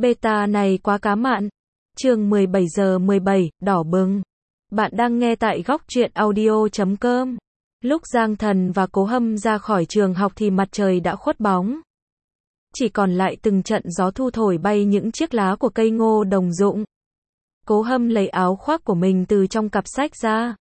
Beta này quá cá mặn. Chương 17 giờ 17, đỏ bừng. Bạn đang nghe tại góc truyện audio.com. Lúc Giang Thần và Cố Hâm ra khỏi trường học thì mặt trời đã khuất bóng. Chỉ còn lại từng trận gió thu thổi bay những chiếc lá của cây ngô đồng dụng. Cố Hâm lấy áo khoác của mình từ trong cặp sách ra.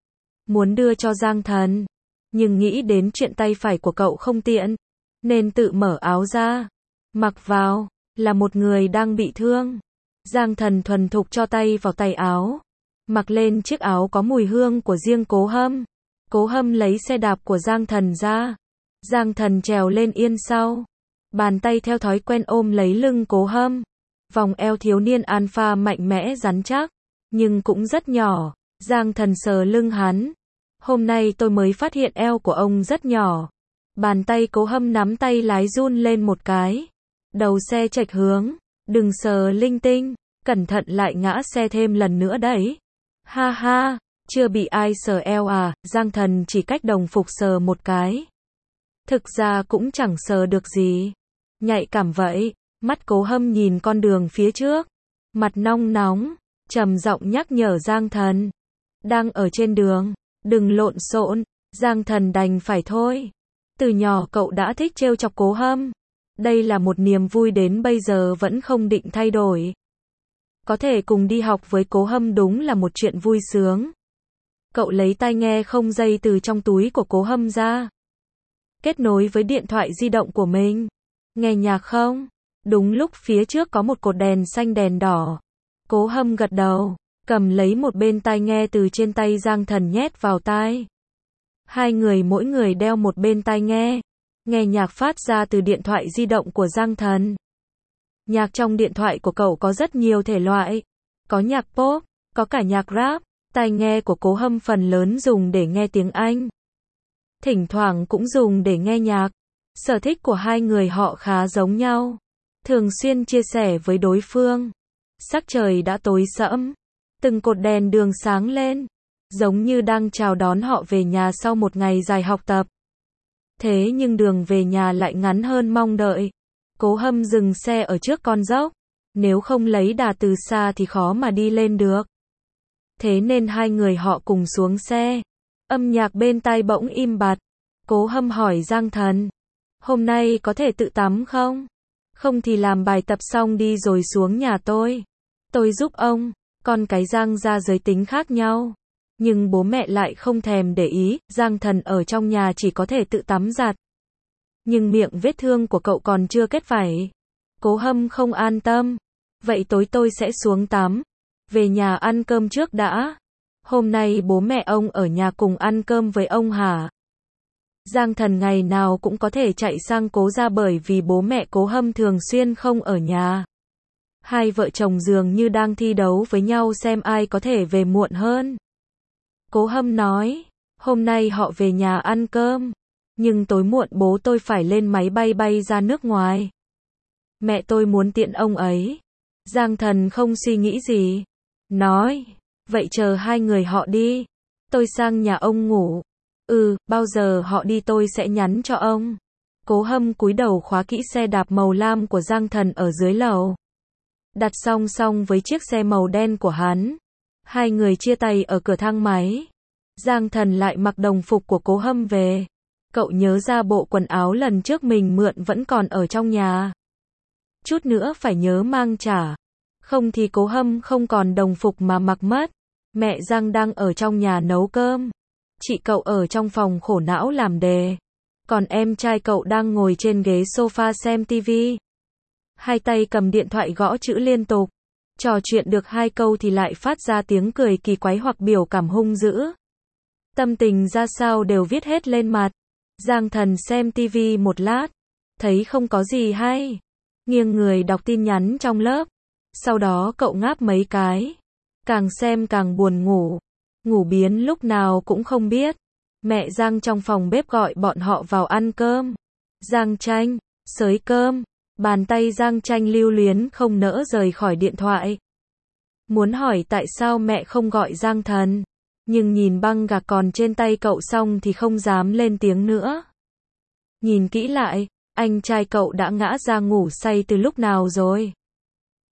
Muốn đưa cho Giang Thần. Nhưng nghĩ đến chuyện tay phải của cậu không tiện. Nên tự mở áo ra. Mặc vào. Là một người đang bị thương. Giang Thần thuần thục cho tay vào tay áo. Mặc lên chiếc áo có mùi hương của riêng Cố Hâm. Cố Hâm lấy xe đạp của Giang Thần ra. Giang Thần trèo lên yên sau. Bàn tay theo thói quen ôm lấy lưng Cố Hâm. Vòng eo thiếu niên alpha mạnh mẽ rắn chắc. Nhưng cũng rất nhỏ. Giang Thần sờ lưng hắn. Hôm nay tôi mới phát hiện eo của ông rất nhỏ. Bàn tay Cố Hâm nắm tay lái run lên một cái. Đầu xe chệch hướng. Đừng sờ linh tinh. Cẩn thận lại ngã xe thêm lần nữa đấy. Ha ha. Chưa bị ai sờ eo à? Giang Thần chỉ cách đồng phục sờ một cái. Thực ra cũng chẳng sờ được gì. Nhạy cảm vậy. Mắt Cố Hâm nhìn con đường phía trước. Mặt nong nóng. Trầm giọng nhắc nhở Giang Thần. Đang ở trên đường. Đừng lộn xộn. Giang Thần đành phải thôi. Từ nhỏ cậu đã thích trêu chọc Cố Hâm. Đây là một niềm vui đến bây giờ vẫn không định thay đổi. Có thể cùng đi học với Cố Hâm đúng là một chuyện vui sướng. Cậu lấy tai nghe không dây từ trong túi của Cố Hâm ra. Kết nối với điện thoại di động của mình. Nghe nhạc không? Đúng lúc phía trước có một cột đèn xanh đèn đỏ. Cố Hâm gật đầu, cầm lấy một bên tai nghe từ trên tay Giang Thần nhét vào tai. Hai người mỗi người đeo một bên tai nghe. Nghe nhạc phát ra từ điện thoại di động của Giang Thần. Nhạc trong điện thoại của cậu có rất nhiều thể loại. Có nhạc pop, có cả nhạc rap. Tai nghe của Cố Hâm phần lớn dùng để nghe tiếng Anh. Thỉnh thoảng cũng dùng để nghe nhạc. Sở thích của hai người họ khá giống nhau. Thường xuyên chia sẻ với đối phương. Sắc trời đã tối sẫm. Từng cột đèn đường sáng lên. Giống như đang chào đón họ về nhà sau một ngày dài học tập. Thế nhưng đường về nhà lại ngắn hơn mong đợi. Cố Hâm dừng xe ở trước con dốc. Nếu không lấy đà từ xa thì khó mà đi lên được. Thế nên hai người họ cùng xuống xe. Âm nhạc bên tai bỗng im bặt. Cố Hâm hỏi Giang Thần. Hôm nay có thể tự tắm không? Không thì làm bài tập xong đi rồi xuống nhà tôi. Tôi giúp ông. Con cái Giang gia giới tính khác nhau. Nhưng bố mẹ lại không thèm để ý. Giang Thần ở trong nhà chỉ có thể tự tắm giặt. Nhưng miệng vết thương của cậu còn chưa kết vảy. Cố Hâm không an tâm. Vậy tối tôi sẽ xuống tắm. Về nhà ăn cơm trước đã. Hôm nay bố mẹ ông ở nhà cùng ăn cơm với ông hả? Giang Thần ngày nào cũng có thể chạy sang Cố gia bởi vì bố mẹ Cố Hâm thường xuyên không ở nhà. Hai vợ chồng dường như đang thi đấu với nhau xem ai có thể về muộn hơn. Cố Hâm nói, hôm nay họ về nhà ăn cơm. Nhưng tối muộn bố tôi phải lên máy bay bay ra nước ngoài. Mẹ tôi muốn tiện ông ấy. Giang Thần không suy nghĩ gì. Nói, vậy chờ hai người họ đi. Tôi sang nhà ông ngủ. Bao giờ họ đi tôi sẽ nhắn cho ông. Cố Hâm cúi đầu khóa kỹ xe đạp màu lam của Giang Thần ở dưới lầu. Đặt song song với chiếc xe màu đen của hắn. Hai người chia tay ở cửa thang máy. Giang Thần lại mặc đồng phục của Cố Hâm về. Cậu nhớ ra bộ quần áo lần trước mình mượn vẫn còn ở trong nhà. Chút nữa phải nhớ mang trả. Không thì Cố Hâm không còn đồng phục mà mặc mất. Mẹ Giang đang ở trong nhà nấu cơm. Chị cậu ở trong phòng khổ não làm đề. Còn em trai cậu đang ngồi trên ghế sofa xem tivi. Hai tay cầm điện thoại gõ chữ liên tục. Trò chuyện được hai câu thì lại phát ra tiếng cười kỳ quái hoặc biểu cảm hung dữ. Tâm tình ra sao đều viết hết lên mặt. Giang Thần xem tivi một lát. Thấy không có gì hay. Nghiêng người đọc tin nhắn trong lớp. Sau đó cậu ngáp mấy cái. Càng xem càng buồn ngủ. Ngủ biến lúc nào cũng không biết. Mẹ Giang trong phòng bếp gọi bọn họ vào ăn cơm. Giang Tranh, xới cơm. Bàn tay Giang Tranh lưu luyến không nỡ rời khỏi điện thoại. Muốn hỏi tại sao mẹ không gọi Giang Thần. Nhưng nhìn băng gạc còn trên tay cậu xong thì không dám lên tiếng nữa. Nhìn kỹ lại, anh trai cậu đã ngã ra ngủ say từ lúc nào rồi.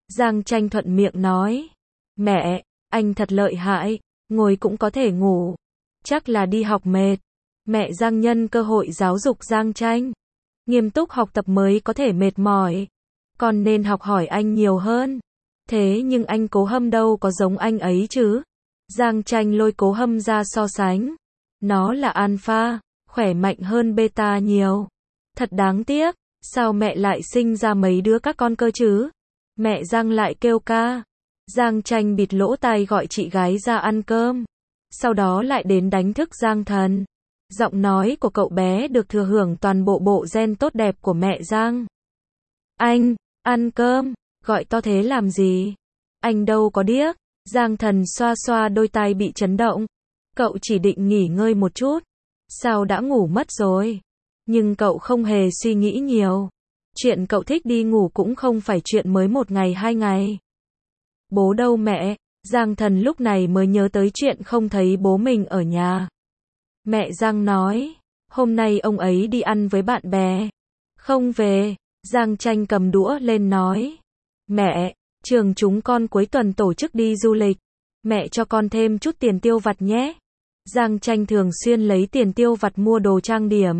Giang Tranh thuận miệng nói. Mẹ, anh thật lợi hại, ngồi cũng có thể ngủ. Chắc là đi học mệt. Mẹ Giang nhân cơ hội giáo dục Giang Tranh. Nghiêm túc học tập mới có thể mệt mỏi. Con nên học hỏi anh nhiều hơn. Thế nhưng anh Cố Hâm đâu có giống anh ấy chứ. Giang Tranh lôi Cố Hâm ra so sánh. Nó là alpha, khỏe mạnh hơn beta nhiều. Thật đáng tiếc, sao mẹ lại sinh ra mấy đứa các con cơ chứ? Mẹ Giang lại kêu ca. Giang Tranh bịt lỗ tai gọi chị gái ra ăn cơm. Sau đó lại đến đánh thức Giang Thần. Giọng nói của cậu bé được thừa hưởng toàn bộ bộ gen tốt đẹp của mẹ Giang. Anh, ăn cơm, gọi to thế làm gì? Anh đâu có điếc. Giang Thần xoa xoa đôi tai bị chấn động. Cậu chỉ định nghỉ ngơi một chút. Sao đã ngủ mất rồi? Nhưng cậu không hề suy nghĩ nhiều. Chuyện cậu thích đi ngủ cũng không phải chuyện mới một ngày hai ngày. Bố đâu mẹ? Giang Thần lúc này mới nhớ tới chuyện không thấy bố mình ở nhà. Mẹ Giang nói, hôm nay ông ấy đi ăn với bạn bè. Không về. Giang Tranh cầm đũa lên nói. Mẹ, trường chúng con cuối tuần tổ chức đi du lịch. Mẹ cho con thêm chút tiền tiêu vặt nhé. Giang Tranh thường xuyên lấy tiền tiêu vặt mua đồ trang điểm.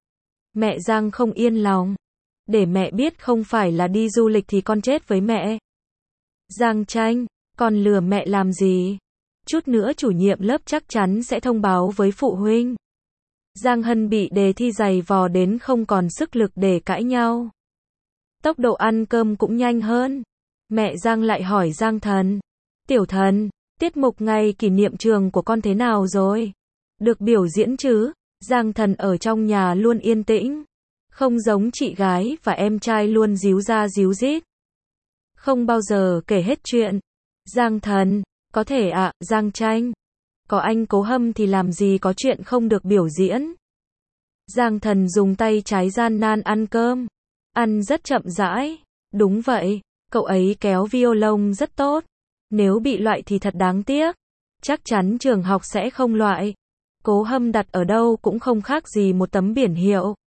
Mẹ Giang không yên lòng. Để mẹ biết không phải là đi du lịch thì con chết với mẹ. Giang Tranh, con lừa mẹ làm gì? Chút nữa chủ nhiệm lớp chắc chắn sẽ thông báo với phụ huynh. Giang Hân bị đề thi dày vò đến không còn sức lực để cãi nhau. Tốc độ ăn cơm cũng nhanh hơn. Mẹ Giang lại hỏi Giang Thần. Tiểu Thần, tiết mục ngày kỷ niệm trường của con thế nào rồi? Được biểu diễn chứ? Giang Thần ở trong nhà luôn yên tĩnh. Không giống chị gái và em trai luôn díu ra díu dít. Không bao giờ kể hết chuyện. Giang Thần, có thể ạ, Giang Tranh. Có anh Cố Hâm thì làm gì có chuyện không được biểu diễn. Giang Thần dùng tay trái gian nan ăn cơm. Ăn rất chậm rãi. Đúng vậy, cậu ấy kéo violon rất tốt. Nếu bị loại thì thật đáng tiếc. Chắc chắn trường học sẽ không loại. Cố Hâm đặt ở đâu cũng không khác gì một tấm biển hiệu.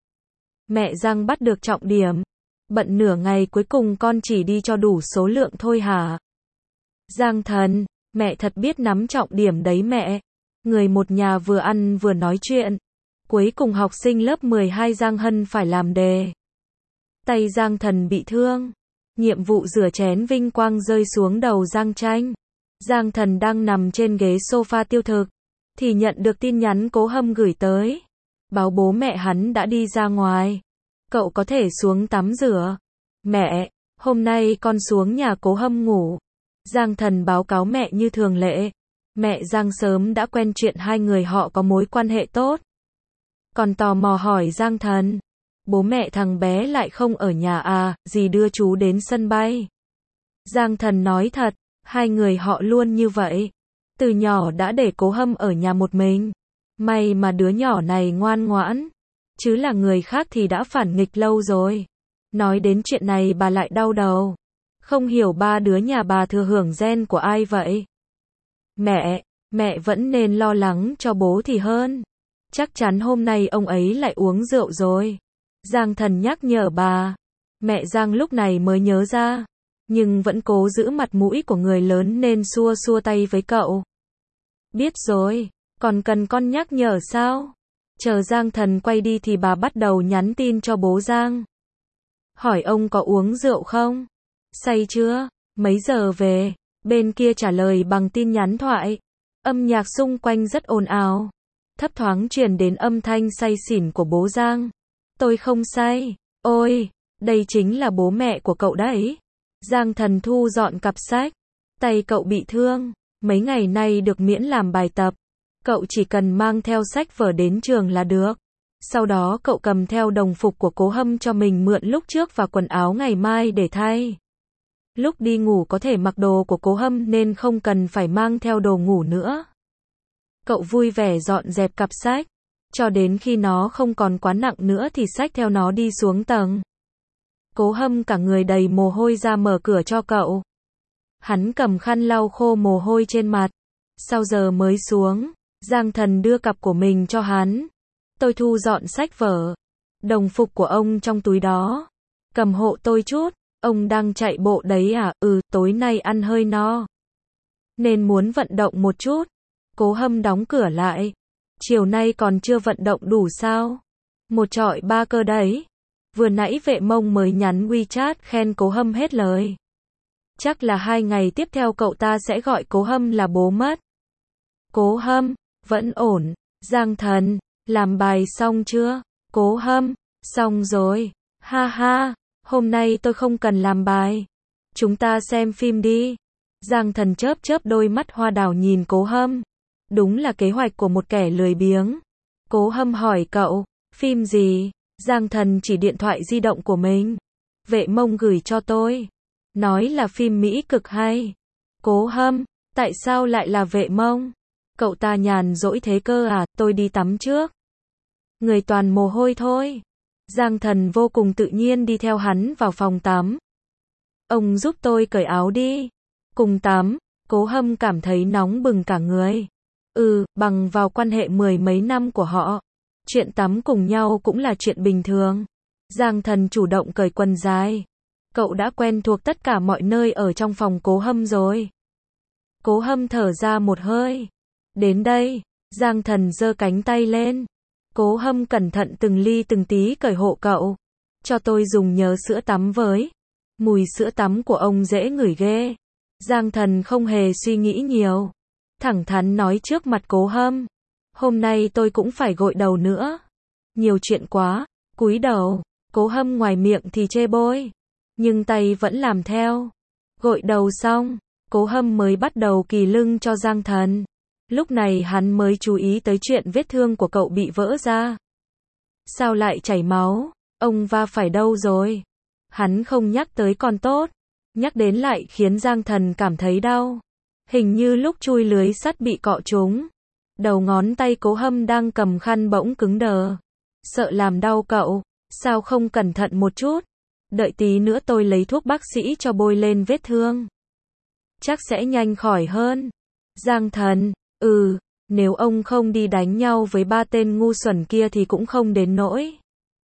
Mẹ Giang bắt được trọng điểm. Bận nửa ngày cuối cùng con chỉ đi cho đủ số lượng thôi hả? Giang Thần, mẹ thật biết nắm trọng điểm đấy mẹ. Người một nhà vừa ăn vừa nói chuyện. Cuối cùng học sinh lớp 12 Giang Hân phải làm đề. Tay Giang Thần bị thương. Nhiệm vụ rửa chén vinh quang rơi xuống đầu Giang Tranh. Giang Thần đang nằm trên ghế sofa tiêu thực. Thì nhận được tin nhắn Cố Hâm gửi tới. Báo bố mẹ hắn đã đi ra ngoài. Cậu có thể xuống tắm rửa. Mẹ, hôm nay con xuống nhà Cố Hâm ngủ. Giang Thần báo cáo mẹ như thường lệ. Mẹ Giang sớm đã quen chuyện hai người họ có mối quan hệ tốt. Còn tò mò hỏi Giang Thần. Bố mẹ thằng bé lại không ở nhà à, dì đưa chú đến sân bay. Giang Thần nói thật, hai người họ luôn như vậy. Từ nhỏ đã để Cố Hâm ở nhà một mình. May mà đứa nhỏ này ngoan ngoãn. Chứ là người khác thì đã phản nghịch lâu rồi. Nói đến chuyện này bà lại đau đầu. Không hiểu ba đứa nhà bà thừa hưởng gen của ai vậy? Mẹ vẫn nên lo lắng cho bố thì hơn. Chắc chắn hôm nay ông ấy lại uống rượu rồi. Giang Thần nhắc nhở bà. Mẹ Giang lúc này mới nhớ ra. Nhưng vẫn cố giữ mặt mũi của người lớn nên xua xua tay với cậu. Biết rồi, còn cần con nhắc nhở sao? Chờ Giang Thần quay đi thì bà bắt đầu nhắn tin cho bố Giang. Hỏi ông có uống rượu không? Say chưa? Mấy giờ về? Bên kia trả lời bằng tin nhắn thoại. Âm nhạc xung quanh rất ồn ào. Thấp thoáng truyền đến âm thanh say xỉn của bố Giang. Tôi không say. Ôi, đây chính là bố mẹ của cậu đấy. Giang Thần thu dọn cặp sách. Tay cậu bị thương. Mấy ngày nay được miễn làm bài tập. Cậu chỉ cần mang theo sách vở đến trường là được. Sau đó cậu cầm theo đồng phục của Cố Hâm cho mình mượn lúc trước và quần áo ngày mai để thay. Lúc đi ngủ có thể mặc đồ của Cố Hâm nên không cần phải mang theo đồ ngủ nữa. Cậu vui vẻ dọn dẹp cặp sách. Cho đến khi nó không còn quá nặng nữa thì xách theo nó đi xuống tầng. Cố Hâm cả người đầy mồ hôi ra mở cửa cho cậu. Hắn cầm khăn lau khô mồ hôi trên mặt. Sau giờ mới xuống, Giang Thần đưa cặp của mình cho hắn. Tôi thu dọn sách vở. Đồng phục của ông trong túi đó. Cầm hộ tôi chút. Ông đang chạy bộ đấy à? Tối nay ăn hơi no. Nên muốn vận động một chút. Cố Hâm đóng cửa lại. Chiều nay còn chưa vận động đủ sao? Một trọi ba cơ đấy. Vừa nãy Vệ Mông mới nhắn WeChat khen Cố Hâm hết lời. Chắc là 2 ngày tiếp theo cậu ta sẽ gọi Cố Hâm là bố mất. Cố Hâm, vẫn ổn. Giang Thần, làm bài xong chưa? Cố Hâm, xong rồi. Ha ha, hôm nay tôi không cần làm bài. Chúng ta xem phim đi. Giang Thần chớp chớp đôi mắt hoa đào nhìn Cố Hâm. Đúng là kế hoạch của một kẻ lười biếng. Cố Hâm hỏi cậu, phim gì? Giang Thần chỉ điện thoại di động của mình. Vệ Mông gửi cho tôi. Nói là phim Mỹ cực hay. Cố Hâm, tại sao lại là Vệ Mông? Cậu ta nhàn rỗi thế cơ à? Tôi đi tắm trước. Người toàn mồ hôi thôi. Giang Thần vô cùng tự nhiên đi theo hắn vào phòng tắm. Ông giúp tôi cởi áo đi. Cùng tắm. Cố Hâm cảm thấy nóng bừng cả người. Bằng vào quan hệ 10 mấy năm của họ, chuyện tắm cùng nhau cũng là chuyện bình thường. Giang Thần chủ động cởi quần dài. Cậu đã quen thuộc tất cả mọi nơi ở trong phòng Cố Hâm rồi. Cố Hâm thở ra một hơi. Đến đây, Giang Thần giơ cánh tay lên. Cố Hâm cẩn thận từng ly từng tí cởi hộ cậu. Cho tôi dùng nhớ sữa tắm với. Mùi sữa tắm của ông dễ ngửi ghê. Giang Thần không hề suy nghĩ nhiều. Thẳng thắn nói trước mặt Cố Hâm. Hôm nay tôi cũng phải gội đầu nữa. Nhiều chuyện quá. Cúi đầu. Cố Hâm ngoài miệng thì chê bôi. Nhưng tay vẫn làm theo. Gội đầu xong, Cố Hâm mới bắt đầu kỳ lưng cho Giang Thần. Lúc này hắn mới chú ý tới chuyện vết thương của cậu bị vỡ ra. Sao lại chảy máu? Ông va phải đâu rồi? Hắn không nhắc tới còn tốt. Nhắc đến lại khiến Giang Thần cảm thấy đau. Hình như lúc chui lưới sắt bị cọ trúng. Đầu ngón tay Cố Hâm đang cầm khăn bỗng cứng đờ. Sợ làm đau cậu, sao không cẩn thận một chút? Đợi tí nữa tôi lấy thuốc bác sĩ cho bôi lên vết thương. Chắc sẽ nhanh khỏi hơn. Giang Thần, nếu ông không đi đánh nhau với 3 tên ngu xuẩn kia thì cũng không đến nỗi.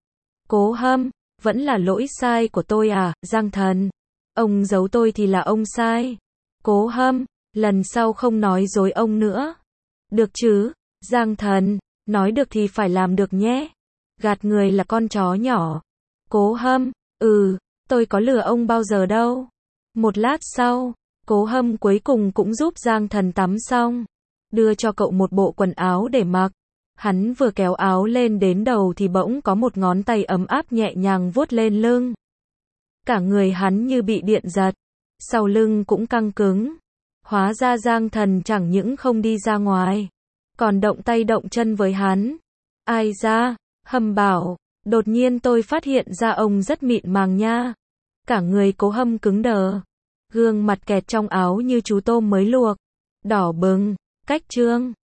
Cố Hâm, vẫn là lỗi sai của tôi à? Giang Thần, ông giấu tôi thì là ông sai. Cố Hâm, lần sau không nói dối ông nữa. Được chứ? Giang Thần, nói được thì phải làm được nhé. Gạt người là con chó nhỏ. Cố Hâm, tôi có lừa ông bao giờ đâu. Một lát sau, Cố Hâm cuối cùng cũng giúp Giang Thần tắm xong. Đưa cho cậu một bộ quần áo để mặc. Hắn vừa kéo áo lên đến đầu thì bỗng có một ngón tay ấm áp nhẹ nhàng vuốt lên lưng. Cả người hắn như bị điện giật. Sau lưng cũng căng cứng. Hóa ra Giang Thần chẳng những không đi ra ngoài, còn động tay động chân với hắn. Ai da, Hâm bảo, đột nhiên tôi phát hiện ra ông rất mịn màng nha. Cả người Cố Hâm cứng đờ. Gương mặt kẹt trong áo như chú tôm mới luộc. Đỏ bừng, cách trương.